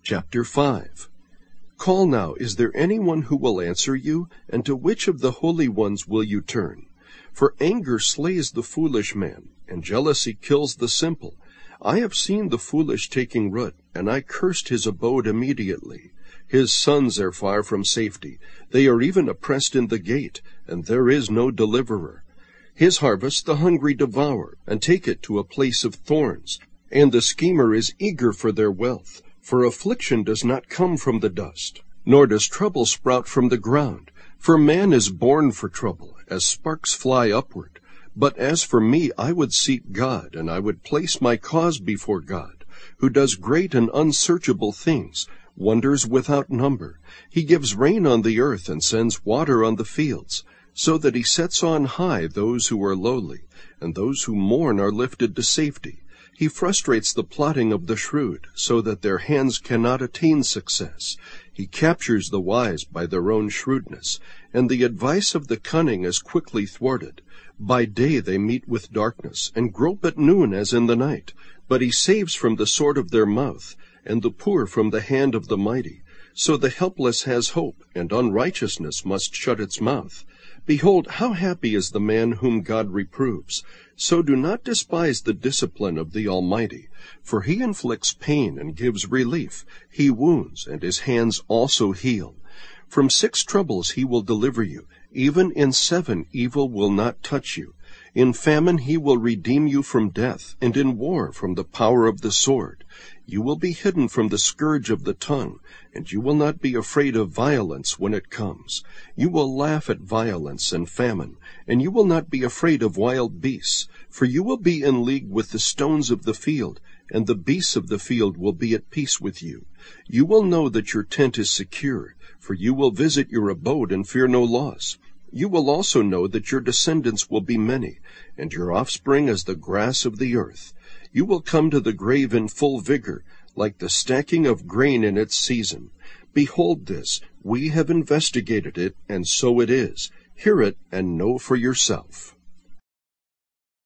Chapter 5. Call now, is there anyone who will answer you? And to which of the holy ones will you turn? For anger slays the foolish man, and jealousy kills the simple. I have seen the foolish taking root, and I cursed his abode immediately. His sons are far from safety. They are even oppressed in the gate, and there is no deliverer. His harvest the hungry devour, and take it to a place of thorns. And the schemer is eager for their wealth. For affliction does not come from the dust, nor does trouble sprout from the ground. For man is born for trouble, as sparks fly upward. But as for me, I would seek God, and I would place my cause before God, who does great and unsearchable things, wonders without number. He gives rain on the earth and sends water on the fields, so that he sets on high those who are lowly, and those who mourn are lifted to safety. He frustrates the plotting of the shrewd, so that their hands cannot attain success. He captures the wise by their own shrewdness, and the advice of the cunning is quickly thwarted. By day they meet with darkness, and grope at noon as in the night. But he saves from the sword of their mouth, and the poor from the hand of the mighty. So the helpless has hope, and unrighteousness must shut its mouth. Behold, how happy is the man whom God reproves. So do not despise the discipline of the Almighty, for he inflicts pain and gives relief. He wounds, and his hands also heal. From 6 troubles he will deliver you. Even in 7 evil will not touch you. In famine he will redeem you from death, and in war from the power of the sword. You will be hidden from the scourge of the tongue, and you will not be afraid of violence when it comes. You will laugh at violence and famine, and you will not be afraid of wild beasts, for you will be in league with the stones of the field, and the beasts of the field will be at peace with you. You will know that your tent is secure, for you will visit your abode and fear no loss. You will also know that your descendants will be many, and your offspring as the grass of the earth. You will come to the grave in full vigor, like the stacking of grain in its season. Behold this, we have investigated it, and so it is. Hear it and know for yourself.